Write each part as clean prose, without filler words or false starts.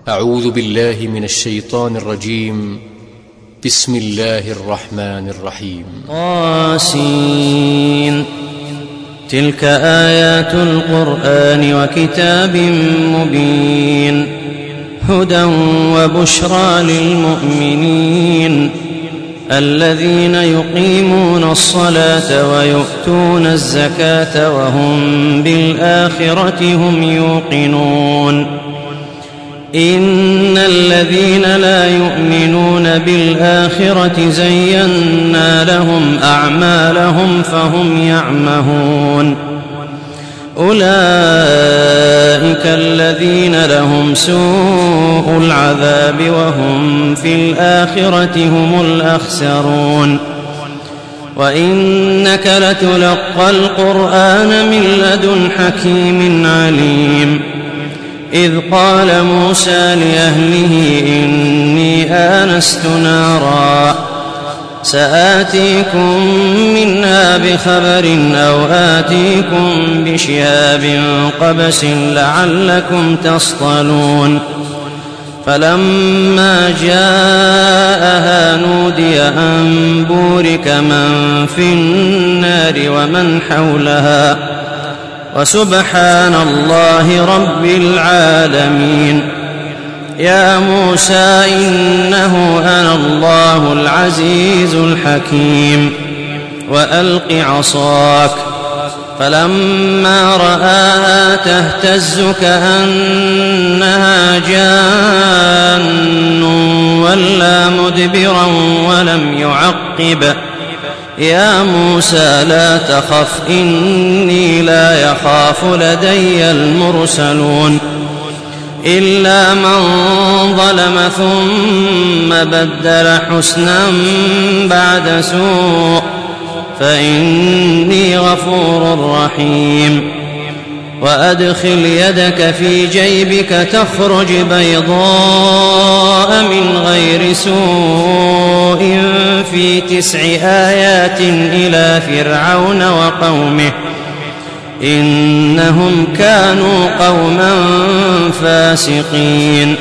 أعوذ بالله من الشيطان الرجيم. بسم الله الرحمن الرحيم. طاسين. تلك آيات القرآن وكتاب مبين، هدى وبشرى للمؤمنين الذين يقيمون الصلاة ويؤتون الزكاة وهم بالآخرة هم يوقنون. إن الذين لا يؤمنون بالآخرة زينا لهم أعمالهم فهم يعمهون. أولئك الذين لهم سوء العذاب وهم في الآخرة هم الأخسرون. وإنك لتلقى القرآن من لدن حكيم عليم. إذ قال موسى لأهله إني آنست نارا سآتيكم منها بخبر أو آتيكم بشهاب قبس لعلكم تصطلون. فلما جاءها نودي أن بورك من في النار ومن حولها وسبحان الله رب العالمين. يا موسى إنه أنا الله العزيز الحكيم وألق عصاك. فلما رآها تهتز كأنها جان ولا مدبرا ولم يعقب. يا موسى لا تخف إني لا يخاف لدي المرسلون. إلا من ظلم ثم بدل حسنا بعد سوء فإني غفور رحيم. وأدخل يدك في جيبك تخرج بيضاء من غير سوء في 9 آيات إلى فرعون وقومه إنهم كانوا قوما فاسقين.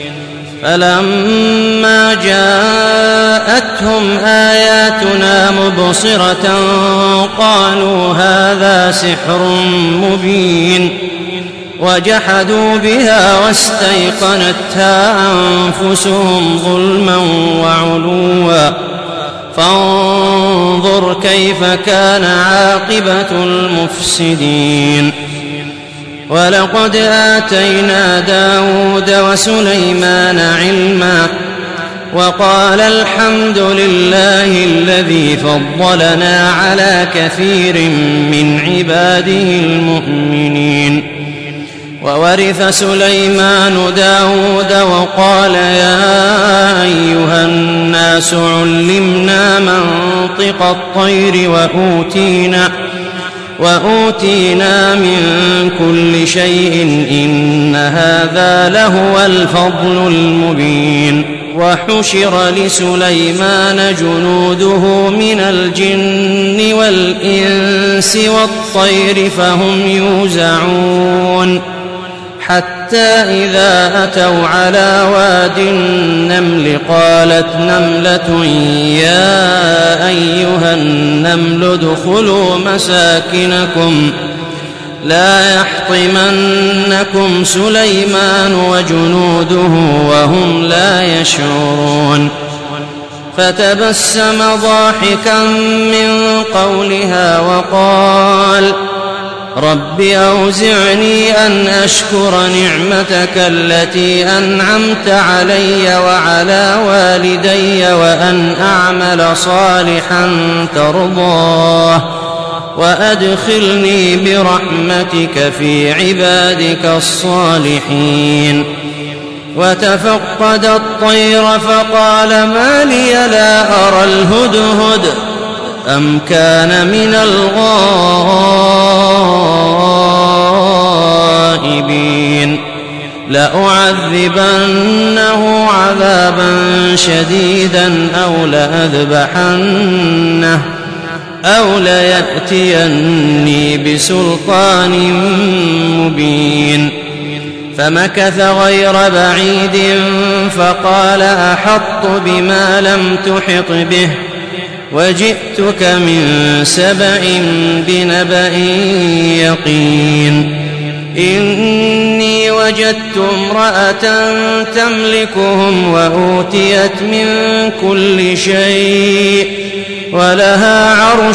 فلما جاءتهم آياتنا مبصرة قالوا هذا سحر مبين، وجحدوا بها واستيقنتها أنفسهم ظلما وعلوا. فانظر كيف كان عاقبة المفسدين. ولقد آتينا داود وسليمان علما وقال الحمد لله الذي فضلنا على كثير من عباده المؤمنين. وورث سليمان داود وقال يا أيها الناس علمنا منطق الطير وأوتينا من كل شيء إن هذا لهو الفضل المبين. وحشر لسليمان جنوده من الجن والإنس والطير فهم يوزعون. حتى إذا أتوا على واد النمل قالت نملة يا أيها النمل ادخلوا مساكنكم لا يحطمنكم سليمان وجنوده وهم لا يشعرون. فتبسم ضاحكا من قولها وقال رب أوزعني أن أشكر نعمتك التي أنعمت علي وعلى والدي وأن أعمل صالحا ترضاه وأدخلني برحمتك في عبادك الصالحين. وتفقد الطير فقال ما لي لا أرى الهدهد أم كان من الغائبين. لأعذبنه عذابا شديدا أو ليأتيني بسلطان مبين. فمكث غير بعيد فقال أحطت بما لم تحط به وجئتك من سبأ بنبأ يقين إني وجدت امرأة تملكهم وأوتيت من كل شيء ولها عرش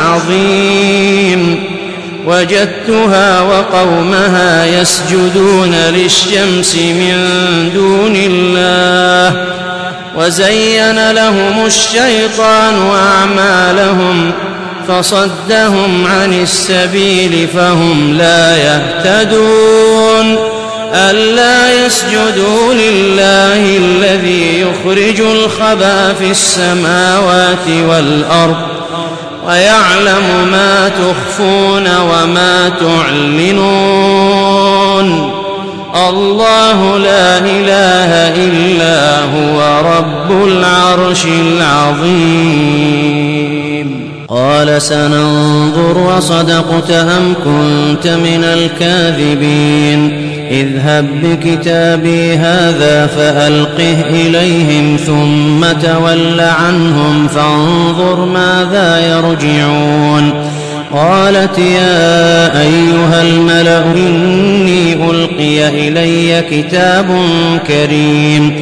عظيم وجدتها وقومها يسجدون للشمس من دون الله وزين لهم الشيطان أعمالهم فصدهم عن السبيل فهم لا يهتدون ألا يسجدوا لله الذي يخرج الخبأ في السماوات والأرض ويعلم ما تخفون وما تعلنون الله لا إله إلا هو رب العرش العظيم قال سننظر أصدقت أم كنت من الكاذبين اذهب بكتابي هذا فألقه إليهم ثم تول عنهم فانظر ماذا يرجعون قالت يا أيها الملأ إني ألقي إلي كتاب كريم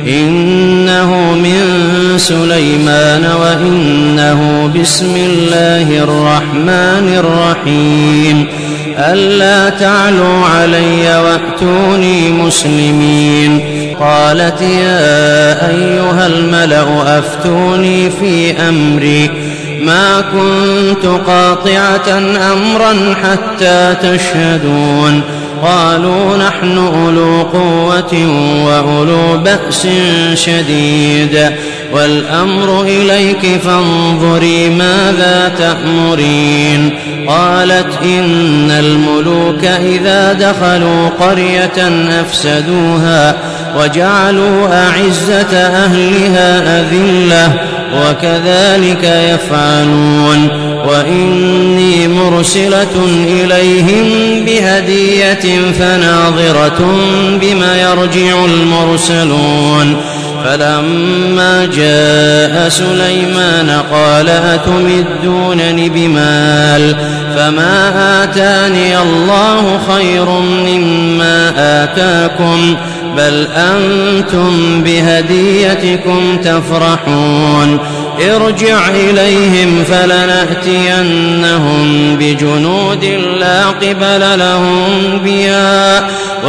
إنه من سليمان وإنه بسم الله الرحمن الرحيم ألا تعلوا علي وأتوني مسلمين قالت يا أيها الملأ أفتوني في أمري ما كنت قاطعة أمرا حتى تشهدون قالوا نحن أولو قوة وأولو بأس شديد والأمر إليك فانظري ماذا تأمرين قالت إن الملوك إذا دخلوا قرية أفسدوها وجعلوا أعزة أهلها أذلة وكذلك يفعلون وإني مرسلة إليهم بهدية فناظرة بما يرجع المرسلون فلما جاء سليمان قال أتمدونني بمال فما آتاني الله خير مما آتاكم بل أنتم بهديتكم تفرحون ارجع إليهم فلنأتينهم بجنود لا قبل لهم بها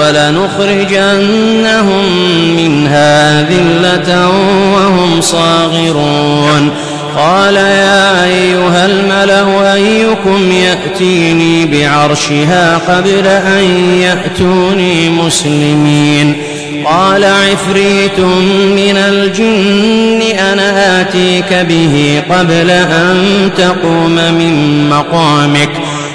ولنخرجنهم منها ذلة وهم صاغرون قال يا أيها الملأ أيكم يأتيني بعرشها قبل أن يأتوني مسلمين قال عفريت من الجن أنا آتيك به قبل أن تقوم من مقامك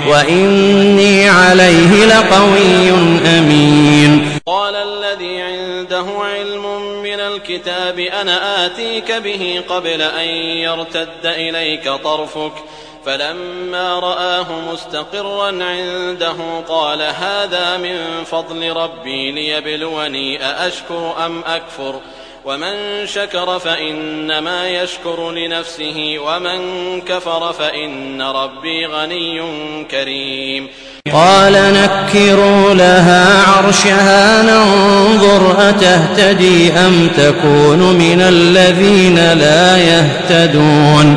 وإني عليه لقوي أمين قال الذي عنده علم من الكتاب أنا آتيك به قبل أن يرتد إليك طرفك فلما رآه مستقرا عنده قال هذا من فضل ربي ليبلوني أأشكر أم أكفر ومن شكر فإنما يشكر لنفسه ومن كفر فإن ربي غني كريم قال نكروا لها عرشها ننظر أتهتدي أم تكون من الذين لا يهتدون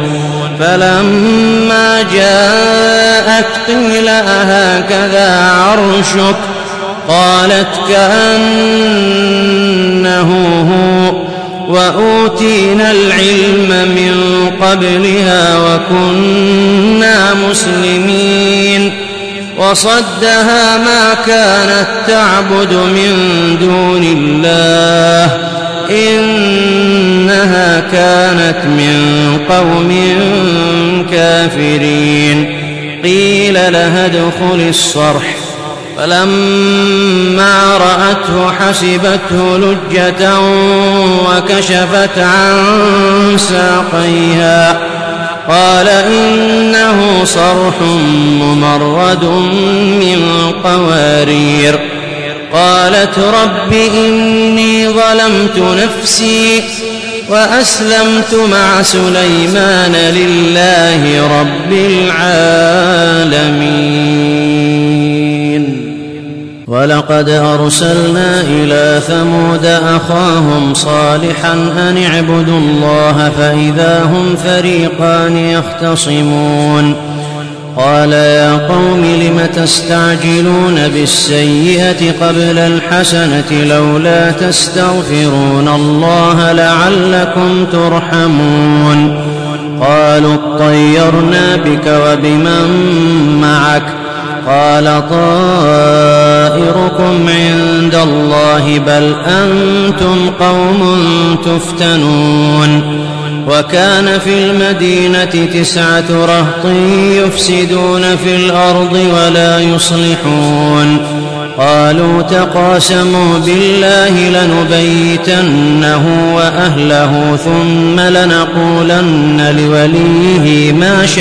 فلما جاءت قيل أهكذا عرشك قالت كأنه هو وأوتينا العلم من قبلها وكنا مسلمين وصدها ما كانت تعبد من دون الله إنها كانت من قوم كافرين قيل لها ادخل الصرح فلما رأته حسبته لجة وكشفت عن ساقيها قال إنه صرح ممرد من قوارير قالت رب إني ظلمت نفسي وأسلمت مع سليمان لله رب العالمين. ولقد أرسلنا إلى ثمود أخاهم صالحا أن اعبدوا الله فإذا هم فريقان يختصمون قال يا قوم لم تستعجلون بالسيئة قبل الحسنة لولا تستغفرون الله لعلكم ترحمون قالوا اطيرنا بك وبمن معك قال طائركم عند الله بل أنتم قوم تفتنون وكان في المدينة 9 رهط يفسدون في الأرض ولا يصلحون قالوا تقاسموا بالله لنبيتنه وأهله ثم لنقولن لوليه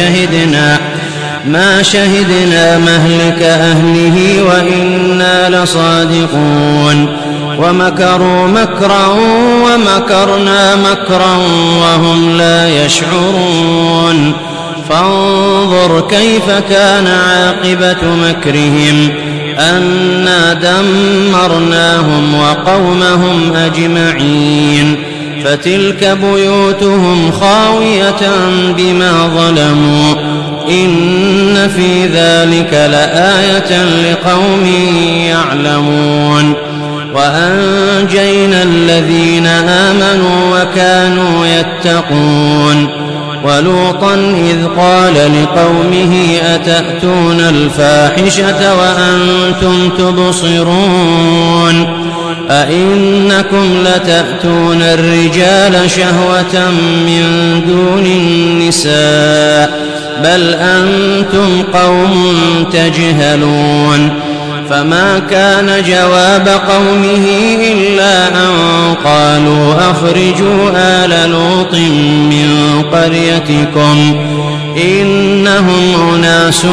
ما شهدنا مهلك أهله وإنا لصادقون ومكروا مكرا ومكرنا مكرا وهم لا يشعرون فانظر كيف كان عاقبة مكرهم أنا دمرناهم وقومهم أجمعين فتلك بيوتهم خاوية بما ظلموا إن في ذلك لآية لقوم يعلمون وأنجينا الذين آمنوا وكانوا يتقون ولوطا إذ قال لقومه أتأتون الفاحشة وأنتم تبصرون أئنكم لتأتون الرجال شهوة من دون النساء بل أنتم قوم تجهلون فما كان جواب قومه إلا أن قالوا أخرجوا آل لوط من قريتكم إنهم أناس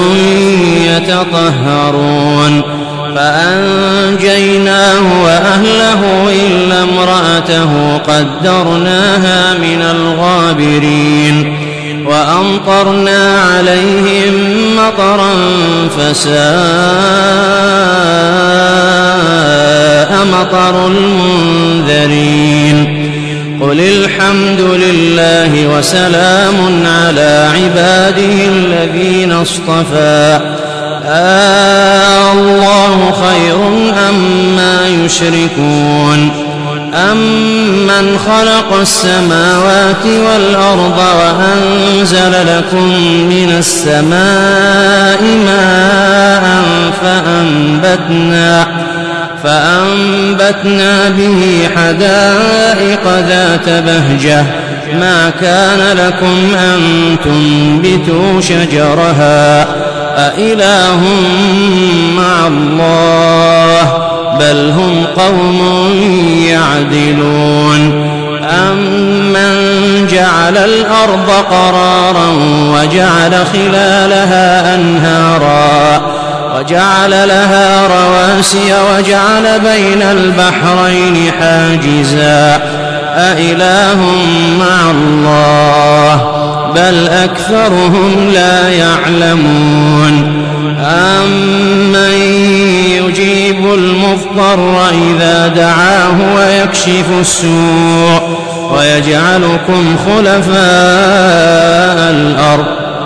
يتطهرون فأنجيناه وأهله إلا امرأته قدرناها من الغابرين وأمطرنا عليهم مطرا فساء مطر المنذرين قل الحمد لله وسلام على عباده الذين اصطفى الله خير أما يشركون أمن خلق السماوات والأرض وأنزل لكم من السماء ماء فأنبتنا به حدائق ذات بهجة ما كان لكم أن تنبتوا شجرها أإله مع الله بل هم قوم يعدلون أمن جعل الأرض قرارا وجعل خلالها أنهارا وجعل لها رواسي وجعل بين البحرين حاجزا أإله مع الله بل أكثرهم لا يعلمون أمن يجيب المضطر إذا دعاه ويكشف السوء ويجعلكم خلفاء الأرض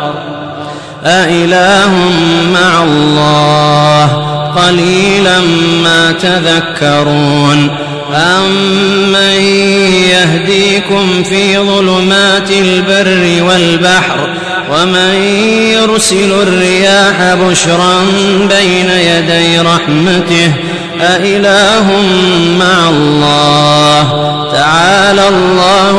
أإله مع الله قليلا ما تذكرون أمن يهديكم في ظلمات البر والبحر ومن يرسل الرياح بشرا بين يدي رحمته أإله مع الله تعالى الله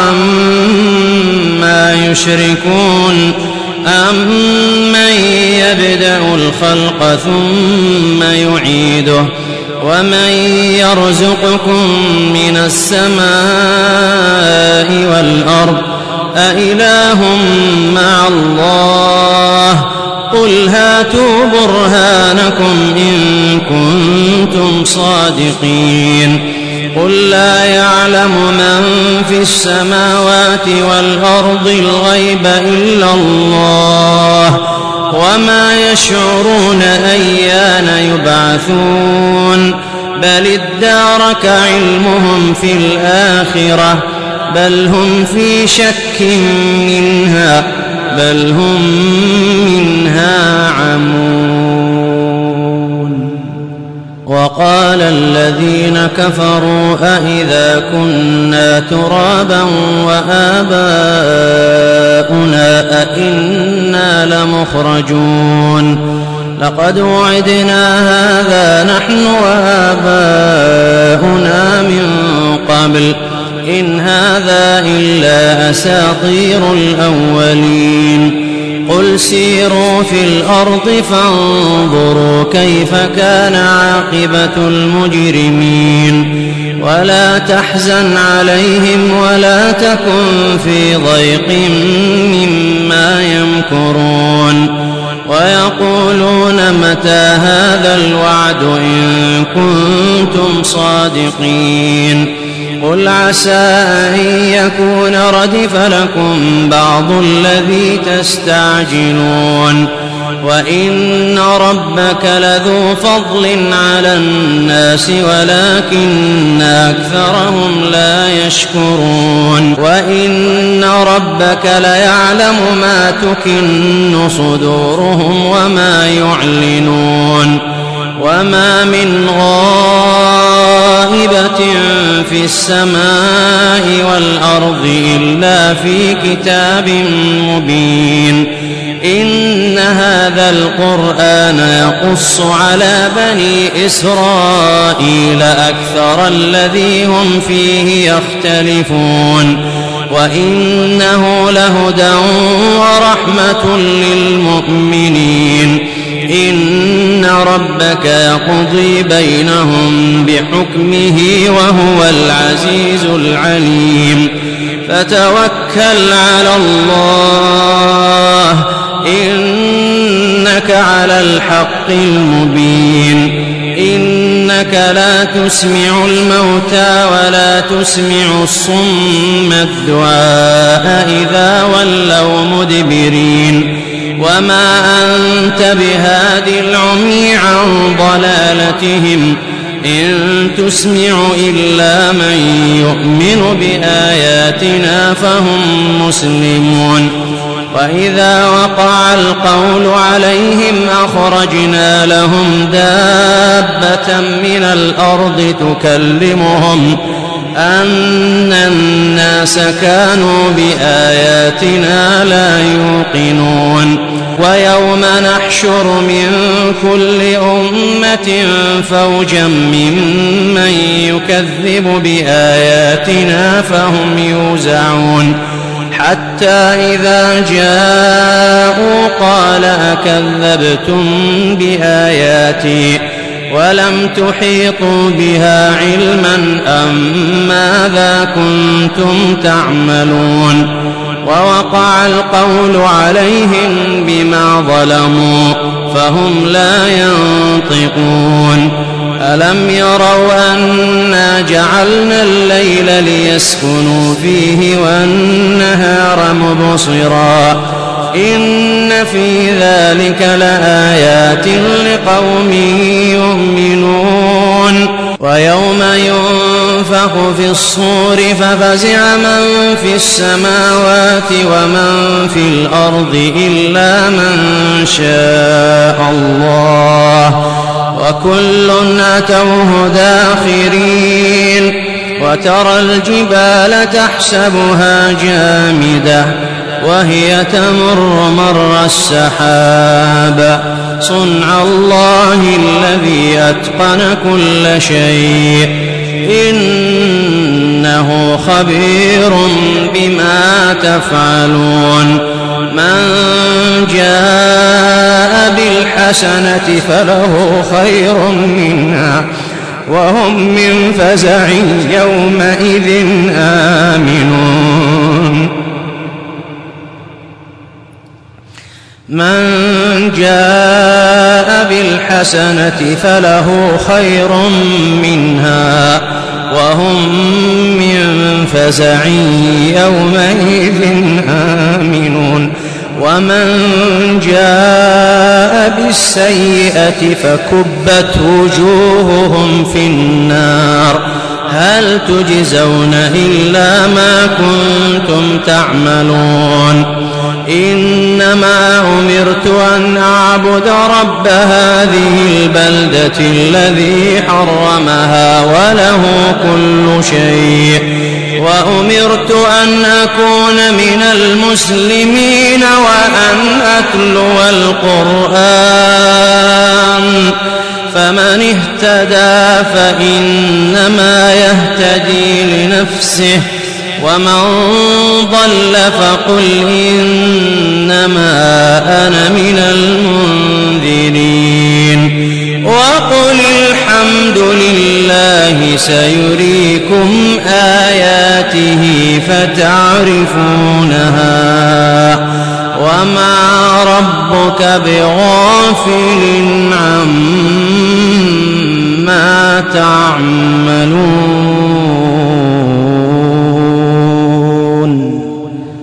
عما يشركون أمن يبدأ الخلق ثم يعيده ومن يرزقكم من السماء والأرض أإله مع الله قل هاتوا برهانكم إن كنتم صادقين قل لا يعلم من في السماوات والأرض الغيب إلا الله وما يشعرون أيان يبعثون بل ادارك علمهم في الآخرة بل هم في شك منها بل هم منها عمون وقال الذين كفروا أإذا كنا ترابا وآباؤنا أئنا لمخرجون لقد وعدنا هذا نحن وآباؤنا من قبل إن هذا إلا أساطير الأولين قل سيروا في الأرض فانظروا كيف كان عاقبة المجرمين ولا تحزن عليهم ولا تكن في ضيق مما يمكرون ويقولون متى هذا الوعد إن كنتم صادقين قل عسى أن يكون ردف لكم بعض الذي تستعجلون وإن ربك لذو فضل على الناس ولكن أكثرهم لا يشكرون وإن ربك ليعلم ما تكن صدورهم وما يعلنون وما من غائبة في السماء والأرض إلا في كتاب مبين إن هذا القرآن يقص على بني إسرائيل أكثر الذي هم فيه يختلفون وإنه لهدى ورحمة للمؤمنين إن ربك يقضي بينهم بحكمه وهو العزيز العليم فتوكل على الله إنك على الحق المبين إنك لا تسمع الموتى ولا تسمع الصم الدعاء إذا ولوا مدبرين وما أنت بهاد العمي عن ضلالتهم إن تسمع إلا من يؤمن بآياتنا فهم مسلمون وإذا وقع القول عليهم أخرجنا لهم دابة من الأرض تكلمهم أن الناس كانوا بآياتنا لا يوقنون ويوم نحشر من كل أمة فوجا ممن يكذب بآياتنا فهم يوزعون حتى إذا جاءوا قال أكذبتم بآياتي ولم تحيطوا بها علما أم ماذا كنتم تعملون ووقع القول عليهم بما ظلموا فهم لا ينطقون ألم يروا أنا جعلنا الليل ليسكنوا فيه والنهار مبصرا إن في ذلك لآيات لقوم يؤمنون ويوم ينفخ في الصور ففزع من في السماوات ومن في الأرض إلا من شاء الله وكل أتوه داخرين وترى الجبال تحسبها جامدة وهي تمر مر السحاب صنع الله الذي أتقن كل شيء إنه خبير بما تفعلون من جاء بالحسنة فله خير منها وهم من فزع يومئذ آمنون من جاء الحسنة فله خير منها وهم من فزع يومئذ آمنون ومن جاء بالسيئة فكبت وجوههم في النار هل تجزون إلا ما كنتم تعملون إنما أمرت أن أعبد رب هذه البلدة الذي حرمها وله كل شيء وأمرت أن أكون من المسلمين وأن أتلو القرآن فمن اهتدى فإنما يهتدي لنفسه ومن ضل فقل إنما أنا من المنذرين وقل الحمد لله سيريكم آياته فتعرفونها وما ربك بغافل عما تعملون